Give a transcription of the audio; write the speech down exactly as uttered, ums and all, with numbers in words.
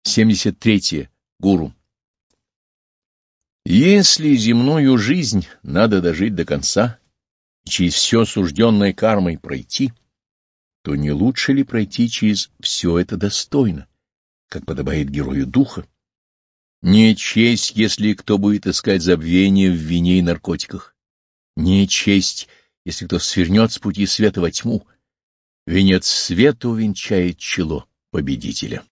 семьдесят третье. Гуру. Если земную жизнь надо дожить до конца и через все сужденное кармой пройти, то не лучше ли пройти через все это достойно, как подобает герою духа? Не честь, если кто будет искать забвение в вине и наркотиках. Не честь, если кто свернет с пути света во тьму. Венец света увенчает чело победителя.